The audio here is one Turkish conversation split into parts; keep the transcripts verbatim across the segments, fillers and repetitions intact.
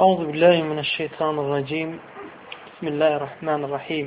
أعوذ بالله من الشيطان الرجيم بسم الله الرحمن الرحيم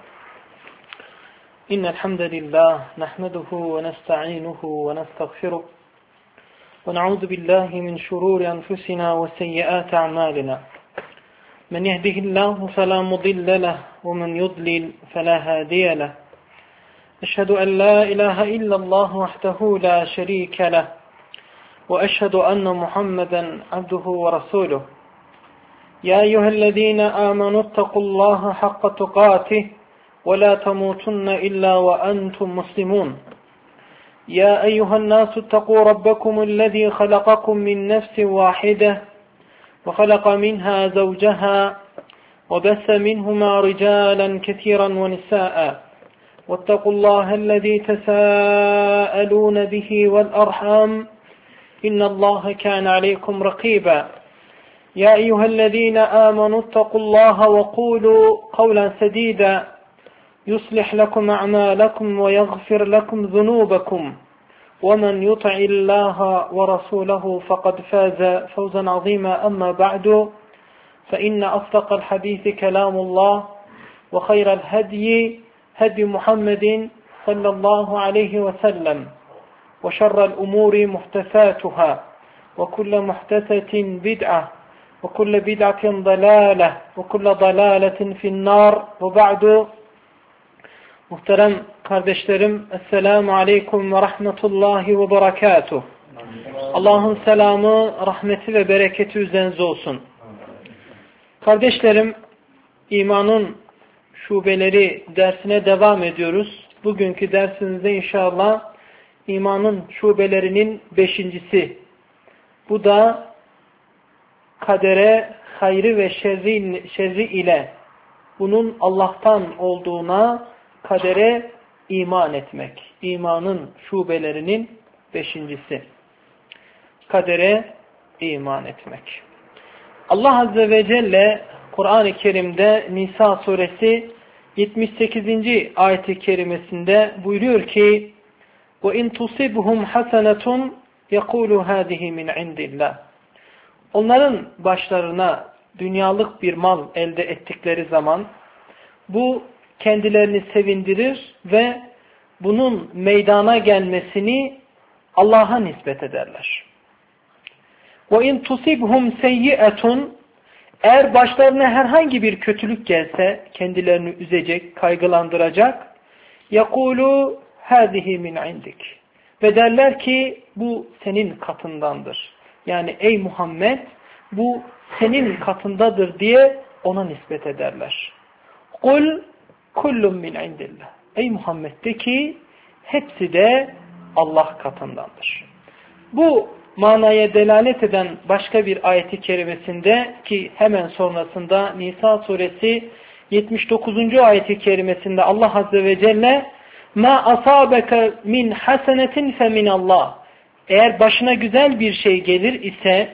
إن الحمد لله نحمده ونستعينه ونستغفره ونعوذ بالله من شرور أنفسنا وسيئات أعمالنا من يهده الله فلا مضل له ومن يضلل فلا هادي له أشهد أن لا إله إلا الله وحده لا شريك له وأشهد أن محمدا عبده ورسوله يا أيها الذين آمنوا اتقوا الله حق تقاته ولا تموتن إلا وأنتم مسلمون يا أيها الناس اتقوا ربكم الذي خلقكم من نفس واحدة وخلق منها زوجها وبث منهما رجالا كثيرا ونساء واتقوا الله الذي تساءلون به والأرحام إن الله كان عليكم رقيبا يا أيها الذين آمنوا اتقوا الله وقولوا قولا سديدا يصلح لكم أعمالكم ويغفر لكم ذنوبكم ومن يطع الله ورسوله فقد فاز فوزا عظيما أما بعد فإن أصدق الحديث كلام الله وخير الهدي هدي محمد صلى الله عليه وسلم وشر الأمور محدثاتها وكل محدثة بدعة وكل بدعة ضلالة وكل ضلالة في النار وبعد. Muhterem kardeşlerim, Esselamu Aleyküm ve Rahmetullahi ve Berekatuh. Allah'ın selamı, rahmeti ve bereketi üzerinize olsun. Kardeşlerim, imanın şubeleri dersine devam ediyoruz. Bugünkü dersimizde inşallah imanın şubelerinin beşincisi. Bu da kadere, hayrı ve şerri, şerri ile bunun Allah'tan olduğuna, kadere iman etmek. İmanın şubelerinin beşincisi. Kadere iman etmek. Allah Azze ve Celle Kur'an-ı Kerim'de Nisa suresi yetmiş sekizinci ayet-i kerimesinde buyuruyor ki وَاِنْ تُصِبْهُمْ حَسَنَةٌ يَقُولُ هَذِهِ مِنْ عِنْدِ اللّٰهِ Onların başlarına dünyalık bir mal elde ettikleri zaman bu kendilerini sevindirir ve bunun meydana gelmesini Allah'a nispet ederler. وَاِنْ تُصِبْهُمْ سَيِّئَةٌ Eğer başlarına herhangi bir kötülük gelse, kendilerini üzecek, kaygılandıracak, يَقُولُ هَذِهِ مِنْ عِنْدِكِ Ve derler ki bu senin katındandır. Yani ey Muhammed bu senin katındadır diye ona nispet ederler. قُلْ kullun min indillah. Ey Muhammed de ki hepsi de Allah katındandır. Bu manaya delalet eden başka bir ayeti kerimesinde ki hemen sonrasında Nisa suresi yetmiş dokuzuncu ayeti kerimesinde Allah Azze ve Celle ma asabeke min hasenetin fe min Allah. Eğer başına güzel bir şey gelir ise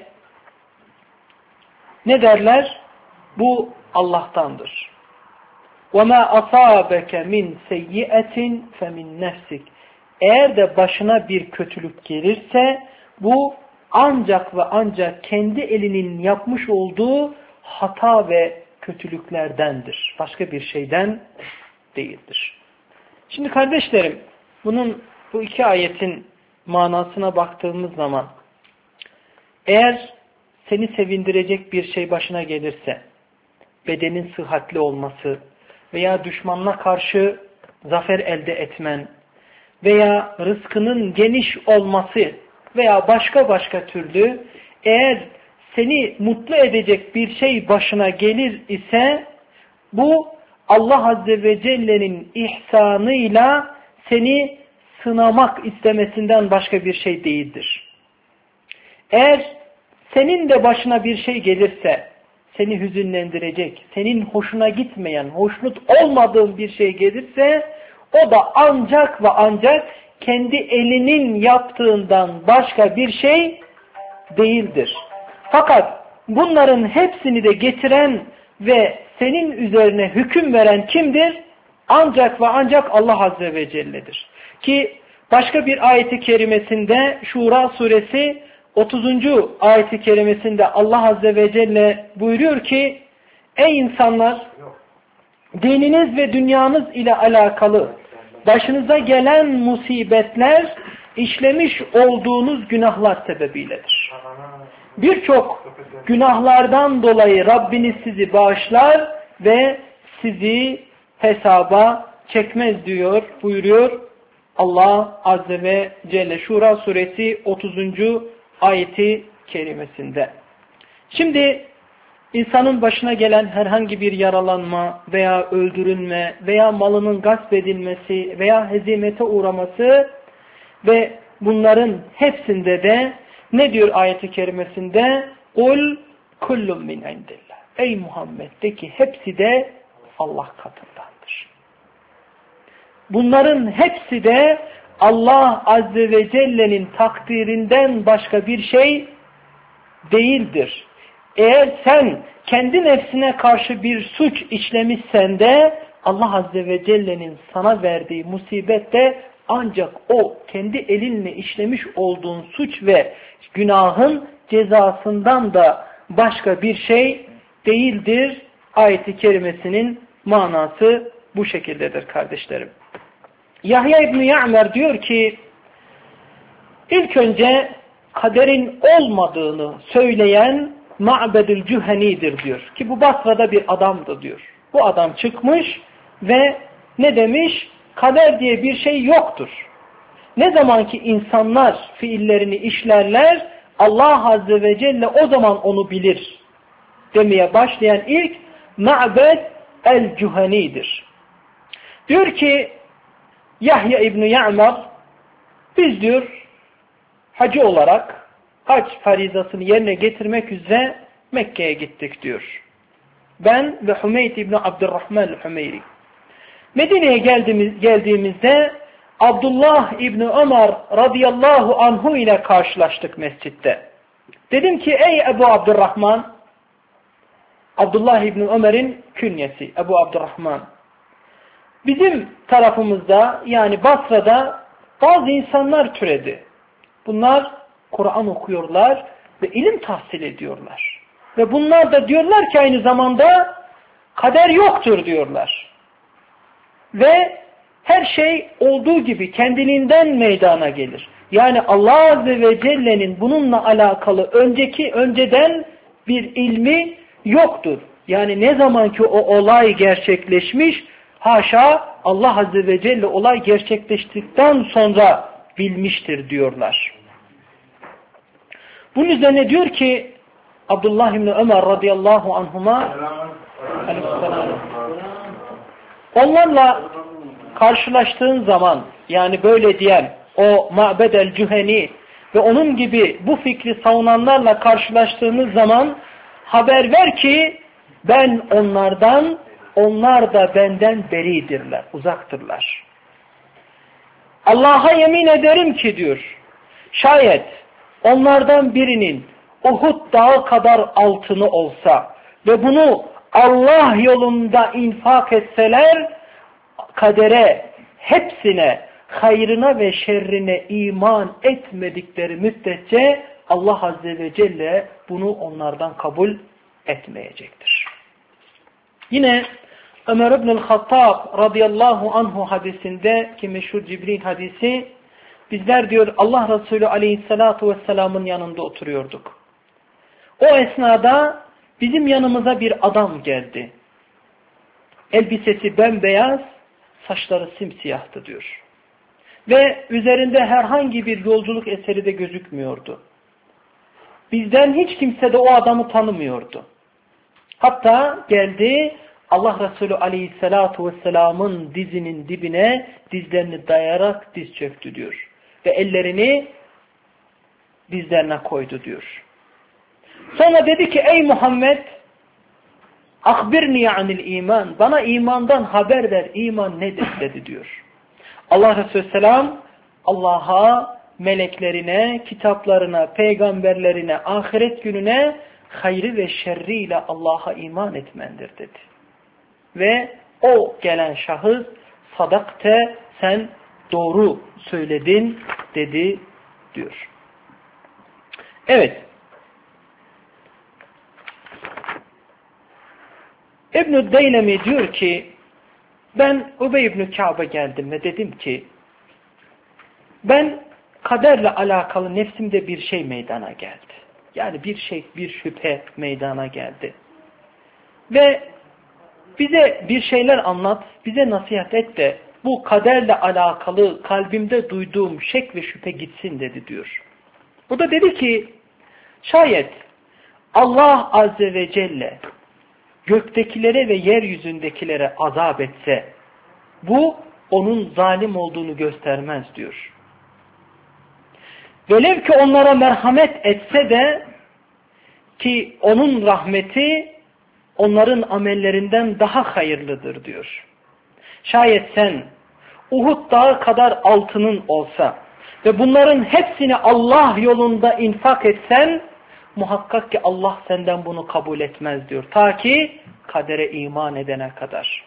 ne derler? Bu Allah'tandır. وَمَا أَصَابَكَ مِنْ سَيِّئَةٍ فَمِنْ نَفْسِكَ Eğer de başına bir kötülük gelirse bu ancak ve ancak kendi elinin yapmış olduğu hata ve kötülüklerdendir. Başka bir şeyden değildir. Şimdi kardeşlerim, bunun bu iki ayetin manasına baktığımız zaman eğer seni sevindirecek bir şey başına gelirse, bedenin sıhhatli olması veya düşmanına karşı zafer elde etmen veya rızkının geniş olması veya başka başka türlü eğer seni mutlu edecek bir şey başına gelir ise bu Allah Azze ve Celle'nin ihsanıyla seni sınamak istemesinden başka bir şey değildir. Eğer senin de başına bir şey gelirse, seni hüzünlendirecek, senin hoşuna gitmeyen, hoşnut olmadığın bir şey gelirse, o da ancak ve ancak kendi elinin yaptığından başka bir şey değildir. Fakat bunların hepsini de getiren ve senin üzerine hüküm veren kimdir? Ancak ve ancak Allah Azze ve Celle'dir. Ki başka bir ayeti kerimesinde Şura suresi otuzuncu ayet-i kerimesinde Allah Azze ve Celle buyuruyor ki ey insanlar, dininiz ve dünyanız ile alakalı başınıza gelen musibetler işlemiş olduğunuz günahlar sebebiyledir. Birçok günahlardan dolayı Rabbiniz sizi bağışlar ve sizi hesaba çekmez diyor, buyuruyor Allah Azze ve Celle Şura suresi otuzuncu ayeti kerimesinde. Şimdi insanın başına gelen herhangi bir yaralanma veya öldürülme veya malının gasp edilmesi veya hezimete uğraması ve bunların hepsinde de ne diyor ayet-i kerimesinde? Kul kullun min indillah. Ey Muhammed de ki hepsi de Allah katındandır. Bunların hepsi de Allah Azze ve Celle'nin takdirinden başka bir şey değildir. Eğer sen kendi nefsine karşı bir suç işlemişsen de Allah Azze ve Celle'nin sana verdiği musibet de ancak o kendi elinle işlemiş olduğun suç ve günahın cezasından da başka bir şey değildir. Ayet-i kerimesinin manası bu şekildedir kardeşlerim. Yahya İbni Ya'mer diyor ki ilk önce kaderin olmadığını söyleyen Ma'bedül Cüheni'dir diyor. Ki bu Basra'da bir adamdı diyor. Bu adam çıkmış ve ne demiş? Kader diye bir şey yoktur. Ne zaman ki insanlar fiillerini işlerler, Allah Azze ve Celle o zaman onu bilir demeye başlayan ilk Ma'bed el-Cüheni'dir. Diyor ki Yahya İbni Ya'mer, biz diyor hacı olarak hac farizasını yerine getirmek üzere Mekke'ye gittik diyor. Ben ve Hümeyt İbni Abdurrahman el-Hümeyri. Medine'ye geldiğimiz, geldiğimizde Abdullah İbni Ömer radıyallahu anhu ile karşılaştık mescitte. Dedim ki ey Ebu Abdurrahman, Abdullah İbni Ömer'in künyesi Ebu Abdurrahman. Bizim tarafımızda yani Basra'da bazı insanlar türedi. Bunlar Kur'an okuyorlar ve ilim tahsil ediyorlar. Ve bunlar da diyorlar ki aynı zamanda kader yoktur diyorlar. Ve her şey olduğu gibi kendiliğinden meydana gelir. Yani Allah Azze ve Celle'nin bununla alakalı önceki önceden bir ilmi yoktur. Yani ne zaman ki o olay gerçekleşmiş, haşa Allah Azze ve Celle olay gerçekleştikten sonra bilmiştir diyorlar. Bunun üzerine diyor ki Abdullah İbni Ömer radıyallahu anhuma onlarla karşılaştığın zaman yani böyle diyen o Ma'bed el-Cüheni ve onun gibi bu fikri savunanlarla karşılaştığınız zaman haber ver ki ben onlardan, onlar da benden beridirler, uzaktırlar. Allah'a yemin ederim ki diyor, şayet onlardan birinin Uhud dağı kadar altını olsa ve bunu Allah yolunda infak etseler, kadere, hepsine, hayrına ve şerrine iman etmedikleri müddetçe Allah Azze ve Celle bunu onlardan kabul etmeyecektir. Yine Ömer İbn-i Hattab radıyallahu anhu hadisinde ki meşhur Cibril hadisi, bizler diyor Allah Resulü aleyhissalatu vesselamın yanında oturuyorduk. O esnada bizim yanımıza bir adam geldi. Elbisesi bembeyaz, saçları simsiyahtı diyor. Ve üzerinde herhangi bir yolculuk eseri de gözükmüyordu. Bizden hiç kimse de o adamı tanımıyordu. Hatta geldi Allah Resulü aleyhissalatu vesselamın dizinin dibine dizlerini dayayarak diz çöktü diyor. Ve ellerini dizlerine koydu diyor. Sonra dedi ki ey Muhammed, akbirni anil iman, bana imandan haber ver, iman nedir dedi diyor. Allah Resulü Selam Allah'a, meleklerine, kitaplarına, peygamberlerine, ahiret gününe, hayrı ve şerriyle Allah'a iman etmendir dedi. Ve o gelen şahıs sadakte, sen doğru söyledin dedi diyor. Evet. İbn-i Deylemi diyor ki ben Ubey ibn Ka'b'a geldim ve dedim ki ben kaderle alakalı nefsimde bir şey meydana geldi. Yani bir şey, bir şüphe meydana geldi. Ve bize bir şeyler anlat, bize nasihat et de bu kaderle alakalı kalbimde duyduğum şek ve şüphe gitsin dedi diyor. O da dedi ki şayet Allah Azze ve Celle göktekilere ve yeryüzündekilere azap etse bu onun zalim olduğunu göstermez diyor. Velev ki onlara merhamet etse de ki onun rahmeti onların amellerinden daha hayırlıdır diyor. Şayet sen Uhud dağı kadar altının olsa ve bunların hepsini Allah yolunda infak etsen muhakkak ki Allah senden bunu kabul etmez diyor. Ta ki kadere iman edene kadar.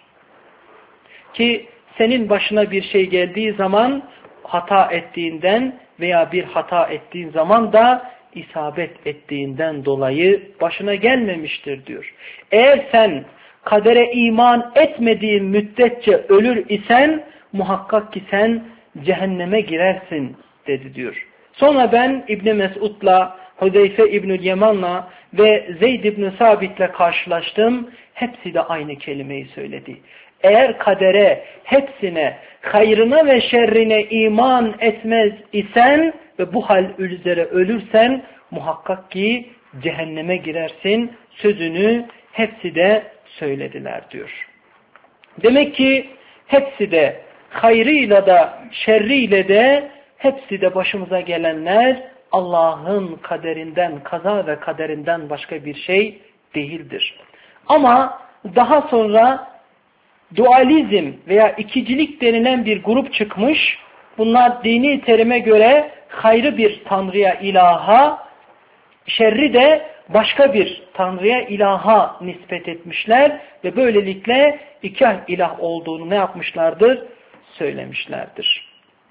Ki senin başına bir şey geldiği zaman hata ettiğinden veya bir hata ettiğin zaman da isabet ettiğinden dolayı başına gelmemiştir diyor. Eğer sen kadere iman etmediğin müddetçe ölür isen muhakkak ki sen cehenneme girersin dedi diyor. Sonra ben İbn Mesud'la, Hudeyfe İbnül Yaman'la ve Zeyd İbn Sabit'le karşılaştım. Hepsi de aynı kelimeyi söyledi. Eğer kadere, hepsine, hayrına ve şerrine iman etmez isen ve bu hal üzere ölürsen muhakkak ki cehenneme girersin sözünü hepsi de söylediler diyor. Demek ki hepsi de hayrıyla da şerriyle de hepsi de başımıza gelenler Allah'ın kaderinden, kaza ve kaderinden başka bir şey değildir. Ama daha sonra dualizm veya ikicilik denilen bir grup çıkmış. Bunlar dini terime göre hayrı bir tanrıya, ilaha, şerri de başka bir tanrıya, ilaha nispet etmişler ve böylelikle iki ilah olduğunu ne yapmışlardır? Söylemişlerdir.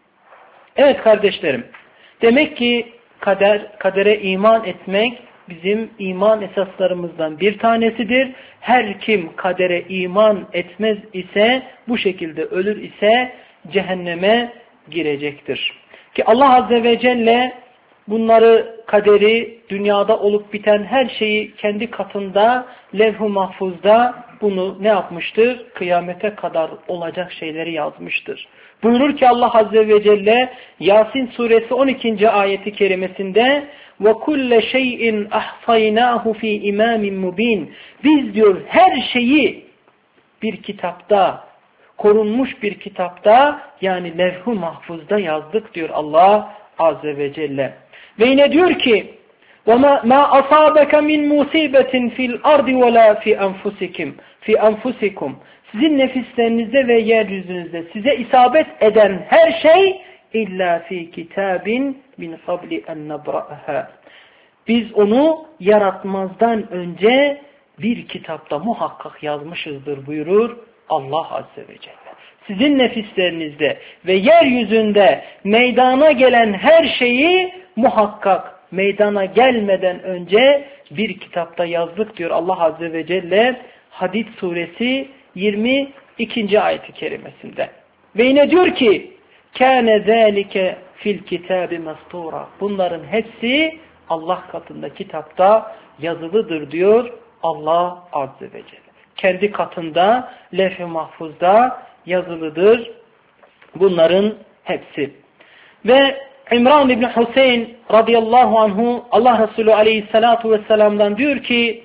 Evet kardeşlerim, demek ki kader, kadere iman etmek bizim iman esaslarımızdan bir tanesidir. Her kim kadere iman etmez ise, bu şekilde ölür ise cehenneme girecektir. Ki Allah Azze ve Celle bunları, kaderi, dünyada olup biten her şeyi kendi katında, levh-u mahfuzda bunu ne yapmıştır? Kıyamete kadar olacak şeyleri yazmıştır. Buyurur ki Allah Azze ve Celle Yasin suresi on ikinci ayeti kerimesinde وَكُلَّ شَيْءٍ اَحْصَيْنَاهُ ف۪ي اِمَامٍ مُب۪ينٍ Biz diyor her şeyi bir kitapta, korunmuş bir kitapta, yani levh-u mahfuzda yazdık diyor Allah Azze ve Celle. Ve yine diyor ki وَمَا أَصَابَكَ مِنْ مُصِيبَةٍ فِي الْأَرْضِ وَلَا فِي أَنْفُسِكُمْ فِي أَنْفُسِكُمْ Sizin nefislerinizde ve yeryüzünüzde size isabet eden her şey illa fi kitabin min qabli en nabra'aha. Biz onu yaratmazdan önce bir kitapta muhakkak yazmışızdır buyurur Allah Azze ve Celle. Sizin nefislerinizde ve yeryüzünde meydana gelen her şeyi muhakkak meydana gelmeden önce bir kitapta yazdık diyor Allah Azze ve Celle Hadid suresi yirmi ikinci ayeti kerimesinde. Ve yine diyor ki kâne zâlike fil kitâbi mestura. Bunların hepsi Allah katında kitapta yazılıdır diyor Allah Azze ve Celle. Kendi katında levh-i mahfuzda yazılıdır bunların hepsi. Ve İmran İbni Hüseyin radıyallahu anhu Allah Resulü aleyhissalatu vesselam'dan diyor ki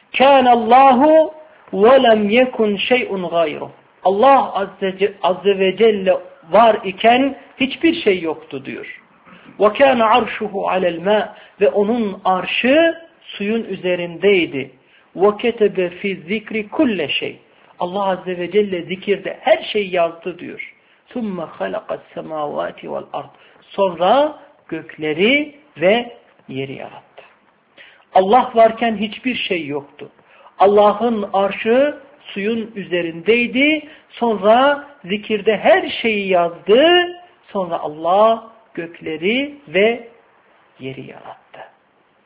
kânallâhu ve lem yekun şey'un gayru. Allah Azze, Azze ve Celle var iken hiçbir şey yoktu diyor. Ve kâne arşuhu alel mâ ve onun arşı suyun üzerindeydi. Ve ketebe fi zikri kulle şey. Allah Azze ve Celle zikirde her şeyi yazdı diyor. Thumme halakas semavati vel ard. Sonra gökleri ve yeri yarattı. Allah varken hiçbir şey yoktu. Allah'ın arşı suyun üzerindeydi. Sonra zikirde her şeyi yazdı. Sonra Allah gökleri ve yeri yarattı.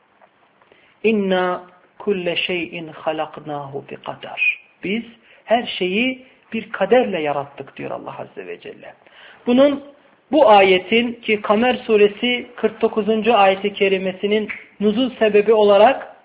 İnna kulle şeyin halaknahu bi kadar. Biz her şeyi bir kaderle yarattık diyor Allah Azze ve Celle. Bunun bu ayetin ki Kamer suresi kırk dokuzuncu ayeti kerimesinin nuzul sebebi olarak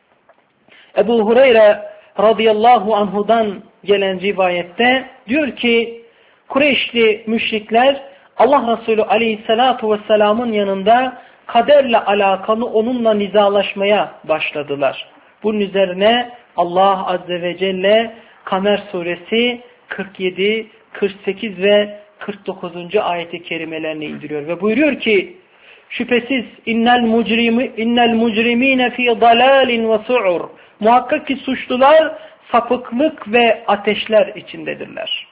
Ebu Hureyre radıyallahu anhudan gelen rivayette diyor ki Kureyşli müşrikler Allah Resulü aleyhissalatu vesselamın yanında kaderle alakalı onunla nizalaşmaya başladılar. Bunun üzerine Allah Azze ve Celle Kamer suresi kırk yedi, kırk sekiz ve kırk dokuzuncu ayeti kerimelerini indiriyor ve buyuruyor ki şüphesiz innel mucrimi innel mucrimine fi dalalin ve su'ur. Muhakkak ki suçlular sapıklık ve ateşler içindedirler.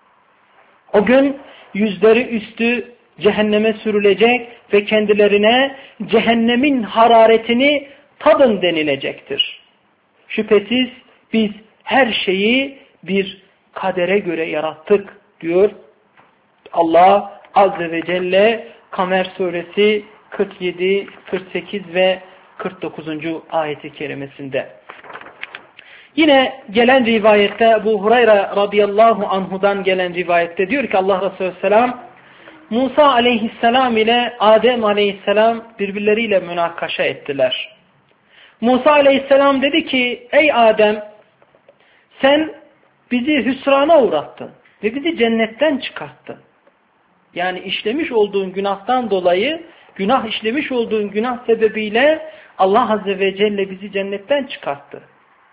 O gün yüzleri üstü cehenneme sürülecek ve kendilerine cehennemin hararetini tadın denilecektir. Şüphesiz biz her şeyi bir kadere göre yarattık diyor Allah Azze ve Celle Kamer suresi kırk yedi, kırk sekiz ve kırk dokuzuncu ayeti kerimesinde. Yine gelen rivayette Ebu Hureyre radıyallahu anhudan gelen rivayette diyor ki Allah Resulü Aleyhisselam Musa aleyhisselam ile Adem aleyhisselam birbirleriyle münakaşa ettiler. Musa aleyhisselam dedi ki ey Adem sen bizi hüsrana uğrattın ve bizi cennetten çıkarttın. Yani işlemiş olduğun günahtan dolayı günah işlemiş olduğun günah sebebiyle Allah Azze ve Celle bizi cennetten çıkarttı.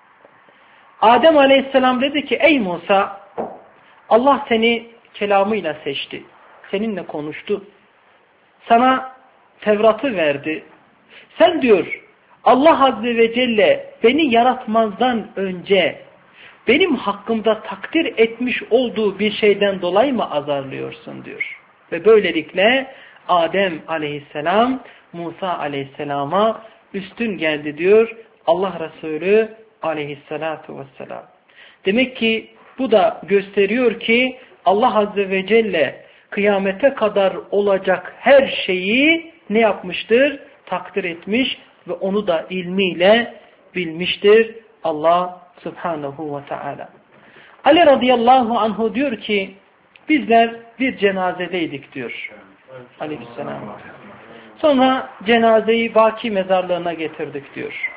Adem aleyhisselam dedi ki ey Musa Allah seni kelamıyla seçti. Seninle konuştu. Sana Tevrat'ı verdi. Sen diyor Allah Azze ve Celle beni yaratmazdan önce benim hakkımda takdir etmiş olduğu bir şeyden dolayı mı azarlıyorsun diyor. Ve böylelikle Adem aleyhisselam Musa aleyhisselama üstün geldi diyor Allah Resulü aleyhissalatu vesselam. Demek ki bu da gösteriyor ki Allah Azze ve Celle kıyamete kadar olacak her şeyi ne yapmıştır? Takdir etmiş ve onu da ilmiyle bilmiştir Allah Subhanahu ve Teala. Ali radıyallahu anhu diyor ki bizler bir cenazedeydik diyor. Aleyhisselam. Sonra cenazeyi Baki mezarlığına getirdik diyor.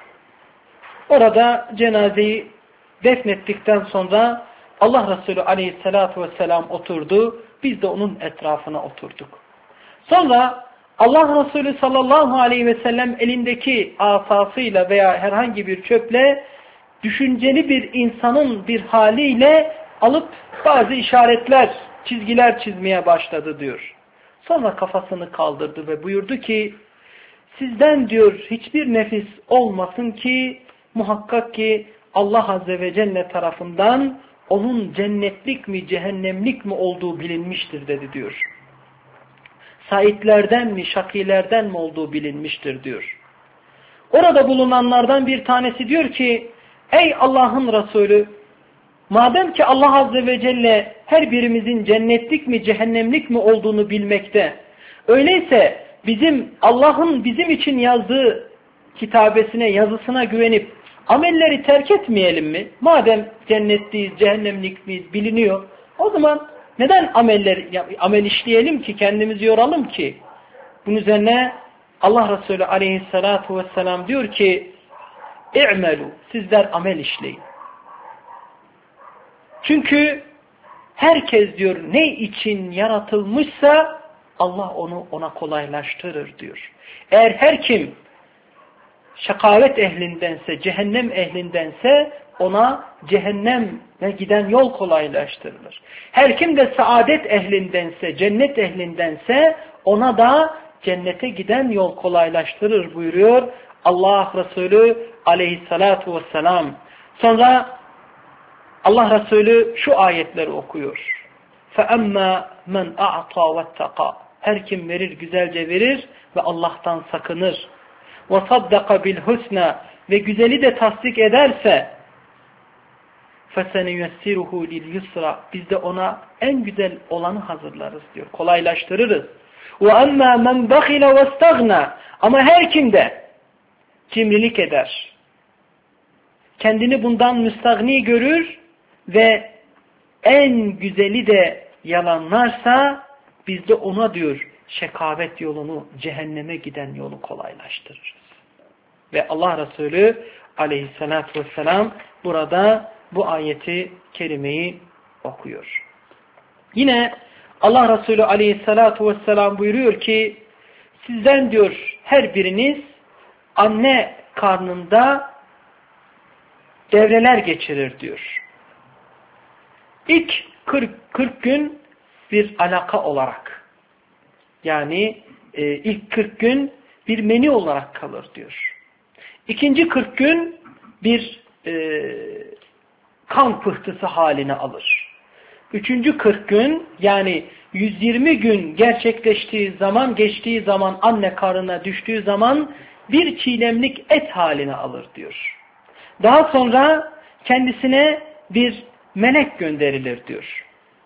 Orada cenazeyi defnettikten sonra Allah Resulü aleyhissalatu vesselam oturdu. Biz de onun etrafına oturduk. Sonra Allah Resulü sallallahu aleyhi ve sellem elindeki asasıyla veya herhangi bir çöple düşünceli bir insanın bir haliyle alıp bazı işaretler, çizgiler çizmeye başladı diyor. Sonra kafasını kaldırdı ve buyurdu ki sizden diyor hiçbir nefis olmasın ki muhakkak ki Allah Azze ve Celle tarafından onun cennetlik mi cehennemlik mi olduğu bilinmiştir dedi diyor. Saitlerden mi şakilerden mi olduğu bilinmiştir diyor. Orada bulunanlardan bir tanesi diyor ki ey Allah'ın Resulü madem ki Allah Azze ve Celle her birimizin cennetlik mi cehennemlik mi olduğunu bilmekte öyleyse bizim Allah'ın bizim için yazdığı kitabesine yazısına güvenip amelleri terk etmeyelim mi? Madem cennetliyiz, cehennemlikliyiz biliniyor. O zaman neden ameller, amel işleyelim ki, kendimizi yoralım ki? Bunun üzerine Allah Resulü aleyhissalatu vesselam diyor ki İ'melû, sizler amel işleyin. Çünkü herkes diyor ne için yaratılmışsa Allah onu ona kolaylaştırır diyor. Eğer her kim şakavet ehlindense, cehennem ehlindense ona cehenneme giden yol kolaylaştırılır. Her kim de saadet ehlindense, cennet ehlindense ona da cennete giden yol kolaylaştırır buyuruyor Allah Resulü aleyhissalatu vesselam. Sonra Allah Resulü şu ayetleri okuyor. فَأَمَّا مَنْ أَعْطَى وَاتَّقَى Her kim verir, güzelce verir ve Allah'tan sakınır. وَصَدَّقَ بِالْحُسْنَى Ve güzeli de tasdik ederse فَسَنُيَسِّرُهُ لِلْيُسْرَى Biz de ona en güzel olanı hazırlarız diyor. Kolaylaştırırız. وَأَمَّا مَنْ بَخِلَ وَاسْتَغْنَى Ama her kim de cimrilik eder. Kendini bundan müstagni görür ve en güzeli de yalanlarsa biz de ona diyor şekavet yolunu, cehenneme giden yolu kolaylaştırırız. Ve Allah Resulü aleyhissalatü vesselam burada bu ayeti kerimeyi okuyor. Yine Allah Resulü aleyhissalatü vesselam buyuruyor ki sizden diyor her biriniz anne karnında devreler geçirir diyor. İlk kırk gün bir alaka olarak yani e, ilk kırk gün bir meni olarak kalır diyor. İkinci kırk gün bir e, kan pıhtısı haline alır. Üçüncü kırk gün yani yüz yirmi gün gerçekleştiği zaman, geçtiği zaman anne karnına düştüğü zaman bir çiğnemlik et haline alır diyor. Daha sonra kendisine bir melek gönderilir diyor.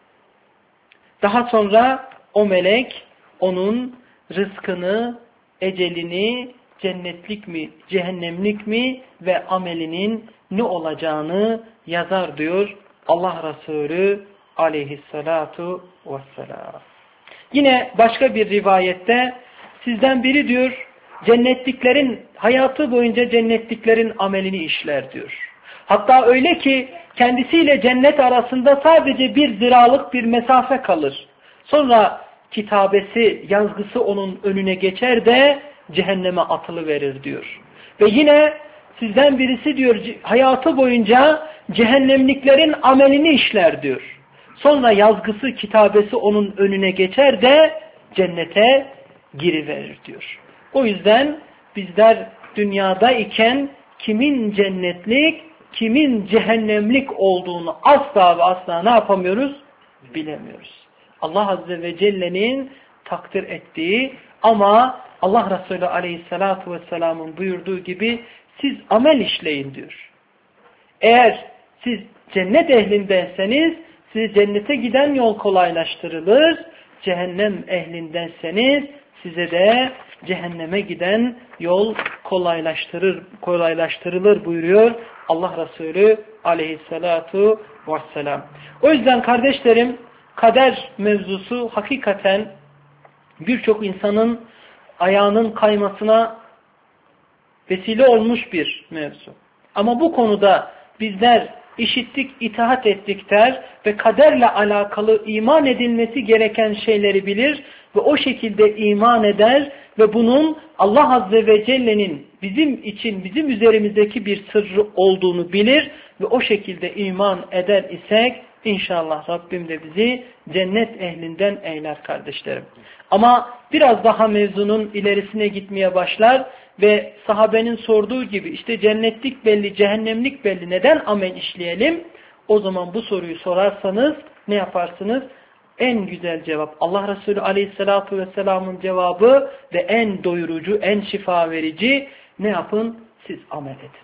Daha sonra o melek onun rızkını, ecelini, cennetlik mi, cehennemlik mi ve amelinin ne olacağını yazar diyor Allah Resulü aleyhissalatu vesselam. Yine başka bir rivayette sizden biri diyor cennetliklerin hayatı boyunca cennetliklerin amelini işler diyor. Hatta öyle ki kendisiyle cennet arasında sadece bir ziralık bir mesafe kalır. Sonra kitabesi, yazgısı onun önüne geçer de cehenneme atılıverir diyor. Ve yine sizden birisi diyor hayatı boyunca cehennemliklerin amelini işler diyor. Sonra yazgısı, kitabesi onun önüne geçer de cennete giriverir diyor. O yüzden bizler dünyada iken kimin cennetlik, kimin cehennemlik olduğunu asla ve asla ne yapamıyoruz? Bilemiyoruz. Allah Azze ve Celle'nin takdir ettiği ama Allah Resulü Aleyhisselatü Vesselam'ın buyurduğu gibi siz amel işleyin diyor. Eğer siz cennet ehlindenseniz size cennete giden yol kolaylaştırılır. Cehennem ehlindenseniz size de cehenneme giden yol kolaylaştırır, kolaylaştırılır buyuruyor Allah Resulü Aleyhisselatu Vesselam. O yüzden kardeşlerim kader mevzusu hakikaten birçok insanın ayağının kaymasına vesile olmuş bir mevzu. Ama bu konuda bizler işittik, itaat ettik der ve kaderle alakalı iman edilmesi gereken şeyleri bilir ve o şekilde iman eder ve bunun Allah Azze ve Celle'nin bizim için, bizim üzerimizdeki bir sırrı olduğunu bilir ve o şekilde iman eder isek İnşallah Rabbim de bizi cennet ehlinden eyler kardeşlerim. Ama biraz daha mevzunun ilerisine gitmeye başlar ve sahabenin sorduğu gibi işte cennetlik belli, cehennemlik belli, neden amel işleyelim? O zaman bu soruyu sorarsanız ne yaparsınız? En güzel cevap Allah Resulü Aleyhisselatü Vesselam'ın cevabı ve en doyurucu, en şifa verici ne yapın? Siz amel edin.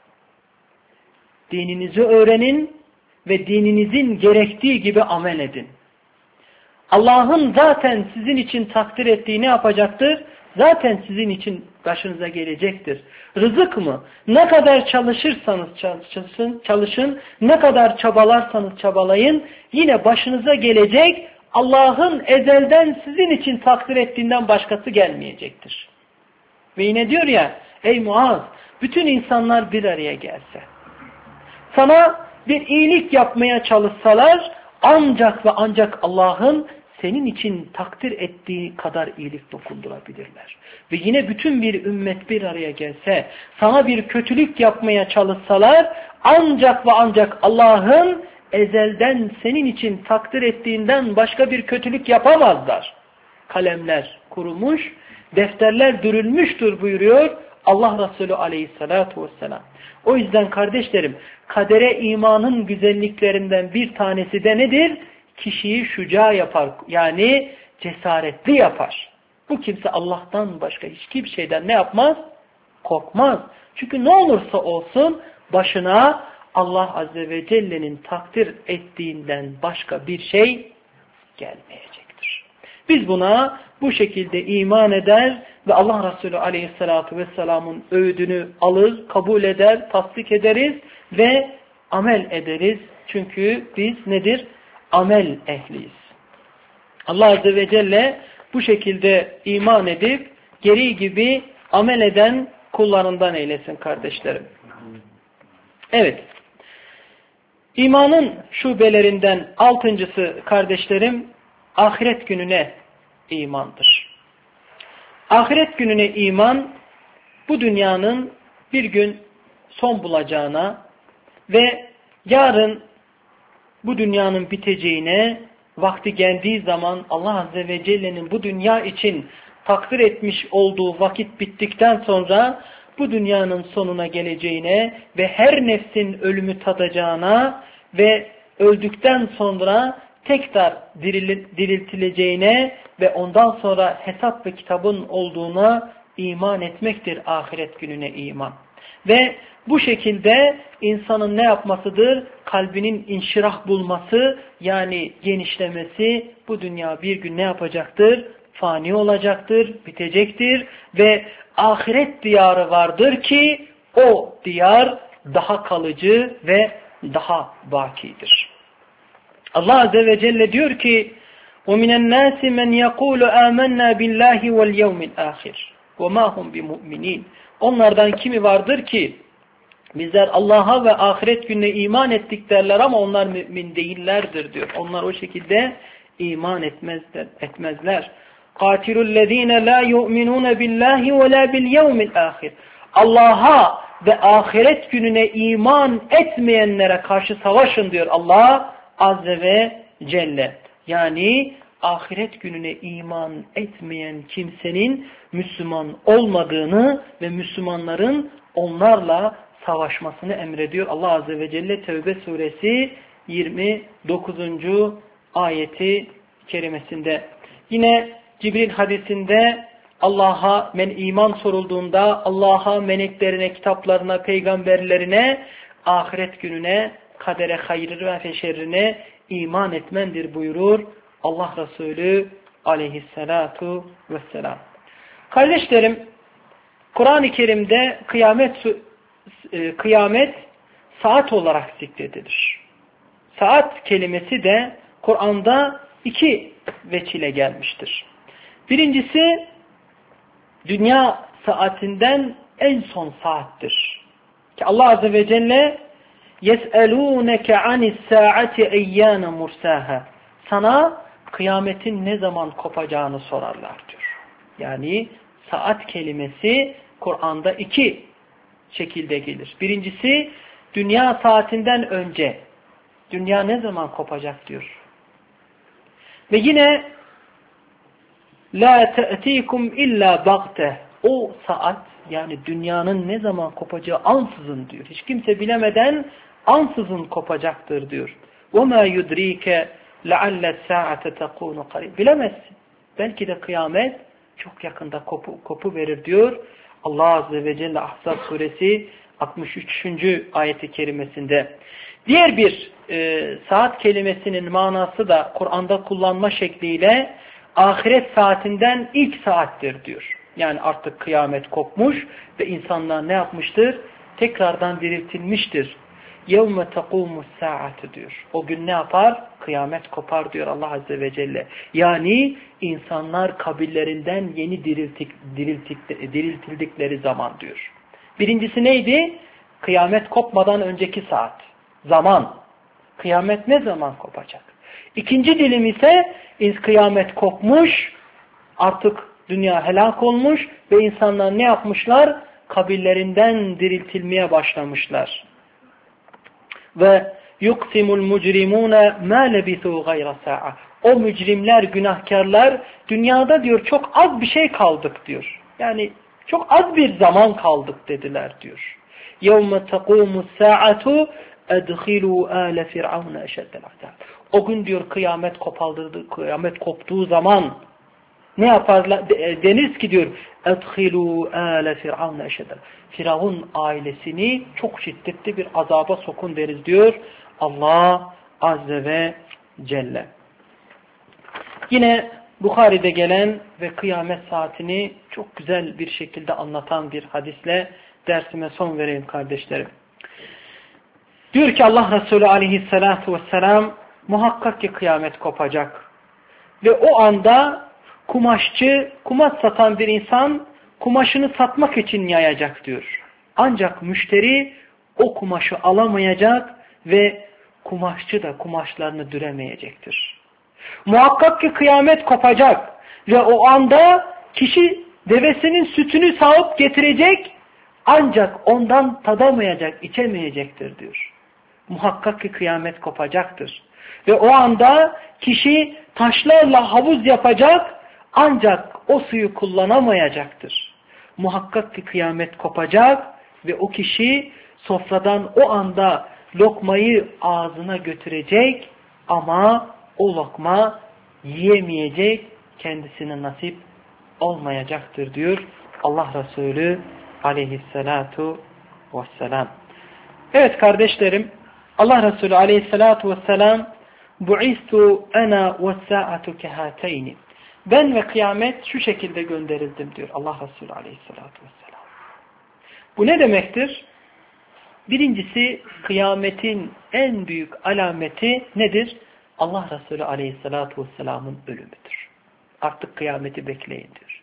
Dininizi öğrenin ve dininizin gerektiği gibi amel edin. Allah'ın zaten sizin için takdir ettiği ne yapacaktır? Zaten sizin için başınıza gelecektir. Rızık mı? Ne kadar çalışırsanız çalışın, çalışın, ne kadar çabalarsanız çabalayın, yine başınıza gelecek, Allah'ın ezelden sizin için takdir ettiğinden başkası gelmeyecektir. Ve yine diyor ya, ey Muaz, bütün insanlar bir araya gelse, sana bir iyilik yapmaya çalışsalar, ancak ve ancak Allah'ın senin için takdir ettiği kadar iyilik dokundurabilirler. Ve yine bütün bir ümmet bir araya gelse, sana bir kötülük yapmaya çalışsalar, ancak ve ancak Allah'ın ezelden senin için takdir ettiğinden başka bir kötülük yapamazlar. Kalemler kurumuş, defterler dürülmüştür buyuruyor Allah Resulü Aleyhisselatü Vesselam. O yüzden kardeşlerim, kadere imanın güzelliklerinden bir tanesi de nedir? Kişiyi şuca yapar, yani cesaretli yapar. Bu kimse Allah'tan başka hiçbir şeyden ne yapmaz? Korkmaz. Çünkü ne olursa olsun başına Allah Azze ve Celle'nin takdir ettiğinden başka bir şey gelmeyecektir. Biz buna bu şekilde iman eder ve Allah Resulü aleyhissalatu vesselamın öğüdünü alır, kabul eder, tasdik ederiz ve amel ederiz. Çünkü biz nedir? Amel ehliyiz. Allah Azze ve Celle bu şekilde iman edip gereği gibi amel eden kullarından eylesin kardeşlerim. Evet. İmanın şubelerinden altıncısı kardeşlerim, ahiret gününe imandır. Ahiret gününe iman, bu dünyanın bir gün son bulacağına ve yarın bu dünyanın biteceğine, vakti geldiği zaman Allah Azze ve Celle'nin bu dünya için takdir etmiş olduğu vakit bittikten sonra bu dünyanın sonuna geleceğine ve her nefsin ölümü tadacağına ve öldükten sonra tekrar diriltileceğine ve ondan sonra hesap ve kitabın olduğuna iman etmektir ahiret gününe iman. Ve bu şekilde insanın ne yapmasıdır? Kalbinin inşirah bulması, yani genişlemesi, bu dünya bir gün ne yapacaktır? Fani olacaktır, bitecektir ve ahiret diyarı vardır ki o diyar daha kalıcı ve daha bakidir. Allah Azze ve Celle diyor ki وَمِنَ النَّاسِ مَنْ يَقُولُ آمَنَّا بِاللّٰهِ وَالْيَوْمِ الْآخِرِ وَمَا هُمْ بِمُؤْمِنِينَ. Onlardan kimi vardır ki bizler Allah'a ve ahiret gününe iman ettik derler ama onlar mümin değillerdir diyor. Onlar o şekilde iman etmezler. etmezler. قَاتِلُ الَّذ۪ينَ لَا يُؤْمِنُونَ بِاللّٰهِ وَلَا بِالْيَوْمِ الْآخِرِ. Allah'a ve ahiret gününe iman etmeyenlere karşı savaşın diyor Allah Azze ve Celle. Yani ahiret gününe iman etmeyen kimsenin Müslüman olmadığını ve Müslümanların onlarla savaşmasını emrediyor Allah Azze ve Celle Tevbe suresi yirmi dokuzuncu ayeti kerimesinde. Yine Cibril hadisinde Allah'a men iman sorulduğunda Allah'a, meleklerine, kitaplarına, peygamberlerine, ahiret gününe, kadere, hayrı ve şerrine iman etmendir buyurur Allah Resulü aleyhissalatu vesselam. Kardeşlerim, Kur'an-ı Kerim'de kıyamet kıyamet saat olarak zikredilir. Saat kelimesi de Kur'an'da iki veçile gelmiştir. Birincisi dünya saatinden en son saattir. Ki Allah Azze ve Celle يَسْأَلُونَكَ عَنِ السَّاعَةِ اَيَّانَ مُرْسَاهَا. Sana kıyametin ne zaman kopacağını sorarlar diyor. Yani saat kelimesi Kur'an'da iki şekilde gelir. Birincisi dünya saatinden önce. Dünya ne zaman kopacak diyor. Ve yine la te'tikum illa bagte. O saat, yani dünyanın ne zaman kopacağı ansızın diyor. Hiç kimse bilemeden ansızın kopacaktır diyor. وَمَا يُدْرِيكَ لَعَلَّ السَّاعَةَ تَقُونُ قَرِيبٍ. Bilemezsin. Belki de kıyamet çok yakında kopu, kopu verir diyor. Allah Azze ve Celle Ahzab suresi altmış üçüncü ayeti kerimesinde. Diğer bir e, saat kelimesinin manası da Kur'an'da kullanma şekliyle ahiret saatinden ilk saattir diyor. Yani artık kıyamet kopmuş ve insanlar ne yapmıştır? Tekrardan diriltilmiştir. يَوْمَ تَقُومُ السَّاعَةِ diyor. O gün ne yapar? Kıyamet kopar diyor Allah Azze ve Celle. Yani insanlar kabirlerinden yeni diriltik, diriltik, diriltildikleri zaman diyor. Birincisi neydi? Kıyamet kopmadan önceki saat. Zaman. Kıyamet ne zaman kopacak? İkinci dilim ise kıyamet kopmuş, artık dünya helak olmuş ve insanlar ne yapmışlar? Kabirlerinden diriltilmeye başlamışlar. Ve yuksimul mucrimune ma lebisu gayra sa'a. O mücrimler, günahkarlar dünyada diyor çok az bir şey kaldık diyor. Yani çok az bir zaman kaldık dediler diyor. Yevme taqumu sa'atu edhilu ale firavun eşeddel azab. O gün diyor kıyamet kopaldırdı, kıyamet koptuğu zaman ne yaparlar? Deniz ki diyor edhilu ale firavun eşeddel. Firavun ailesini çok şiddetli bir azaba sokun deriz diyor Allah Azze ve Celle. Yine Bukhari'de gelen ve kıyamet saatini çok güzel bir şekilde anlatan bir hadisle dersime son vereyim kardeşlerim. Diyor ki Allah Resulü aleyhissalatu vesselam, muhakkak ki kıyamet kopacak. Ve o anda kumaşçı, kumaş satan bir insan kumaşını satmak için yayacak diyor. Ancak müşteri o kumaşı alamayacak ve kumaşçı da kumaşlarını düremeyecektir. Muhakkak ki kıyamet kopacak ve o anda kişi devesinin sütünü sağıp getirecek ancak ondan tadamayacak, içemeyecektir diyor. Muhakkak ki kıyamet kopacaktır. Ve o anda kişi taşlarla havuz yapacak ancak o suyu kullanamayacaktır. Muhakkak ki kıyamet kopacak ve o kişi sofradan o anda lokmayı ağzına götürecek ama o lokma yiyemeyecek, kendisine nasip olmayacaktır diyor Allah Resulü aleyhissalatu vesselam. Evet kardeşlerim, Allah Resulü aleyhissalatu vesselam bu'istu ana ve's-sa'atu kehateyni. Ben ve kıyamet şu şekilde gönderildim diyor Allah Resulü aleyhissalatu vesselam. Bu ne demektir? Birincisi, kıyametin en büyük alameti nedir? Allah Resulü aleyhissalatu vesselamın ölümüdür. Artık kıyameti bekleyin diyor.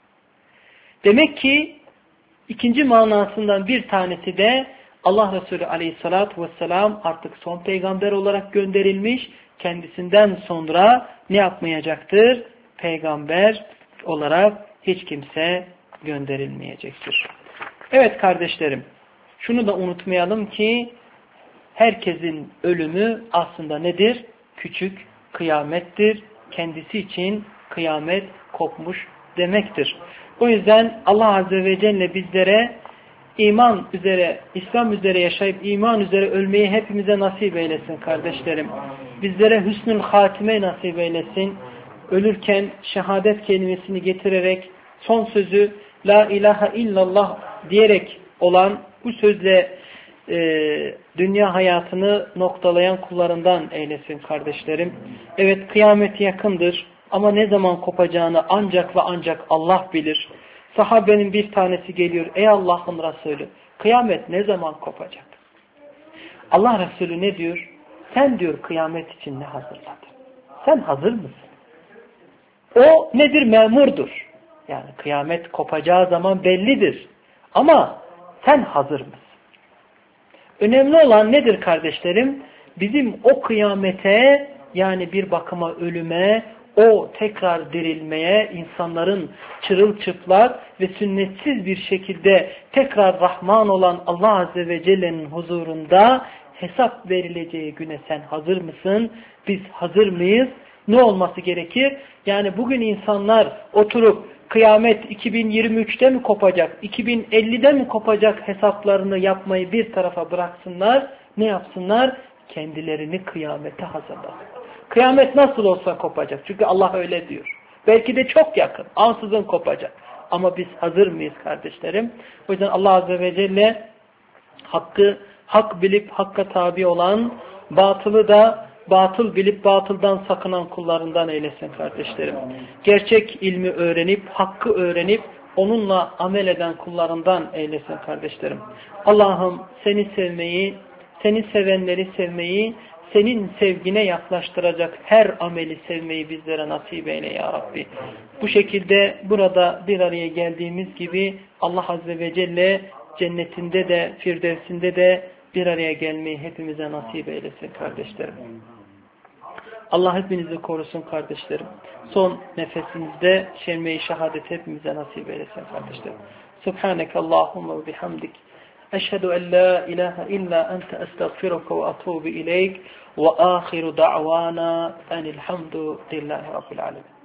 Demek ki ikinci manasından bir tanesi de Allah Resulü aleyhissalatu vesselam artık son peygamber olarak gönderilmiş, kendisinden sonra ne yapmayacaktır? Peygamber olarak hiç kimse gönderilmeyecektir. Evet kardeşlerim, şunu da unutmayalım ki herkesin ölümü aslında nedir? Küçük kıyamettir. Kendisi için kıyamet kopmuş demektir. O yüzden Allah Azze ve Celle bizlere iman üzere, İslam üzere yaşayıp iman üzere ölmeyi hepimize nasip eylesin kardeşlerim. Bizlere hüsnül hatime nasip eylesin. Ölürken şehadet kelimesini getirerek son sözü La ilahe illallah diyerek olan bu sözle e, dünya hayatını noktalayan kullarından eylesin kardeşlerim. Evet, kıyamet yakındır ama ne zaman kopacağını ancak ve ancak Allah bilir. Sahabenin bir tanesi geliyor, ey Allah'ın Resulü, kıyamet ne zaman kopacak? Allah Resulü ne diyor? Sen diyor kıyamet için ne hazırladın? Sen hazır mısın? O nedir? Memurdur. Yani kıyamet kopacağı zaman bellidir. Ama sen hazır mısın? Önemli olan nedir kardeşlerim? Bizim o kıyamete, yani bir bakıma ölüme, o tekrar dirilmeye, insanların çırılçıplak ve sünnetsiz bir şekilde tekrar Rahman olan Allah Azze ve Celle'nin huzurunda hesap verileceği güne sen hazır mısın? Biz hazır mıyız? Ne olması gerekir? Yani bugün insanlar oturup kıyamet iki bin yirmi üçte mi kopacak, iki bin ellide mi kopacak hesaplarını yapmayı bir tarafa bıraksınlar. Ne yapsınlar? Kendilerini kıyamete hazırlasınlar. Kıyamet nasıl olsa kopacak. Çünkü Allah öyle diyor. Belki de çok yakın. Ansızın kopacak. Ama biz hazır mıyız kardeşlerim? O yüzden Allah Azze ve Celle hakkı hak bilip hakka tabi olan, batılı da batıl bilip batıldan sakınan kullarından eylesin kardeşlerim. Gerçek ilmi öğrenip, hakkı öğrenip, onunla amel eden kullarından eylesin kardeşlerim. Allah'ım seni sevmeyi, seni sevenleri sevmeyi, senin sevgine yaklaştıracak her ameli sevmeyi bizlere nasip eyle ya Rabbi. Bu şekilde burada bir araya geldiğimiz gibi Allah Azze ve Celle cennetinde de, firdevsinde de bir araya gelmeyi hepimize nasip eylesin kardeşlerim. Allah hepinizi korusun kardeşlerim. Son nefesimizde şerme-i şehadet hepimize nasip eylesin kardeşlerim. Subhaneke Allahumma ve bihamdik. Eşhedü en la ilahe illa ente estağfiruke ve atubu ileyk ve ahiru da'vana enilhamdülillahi rabbil alemin.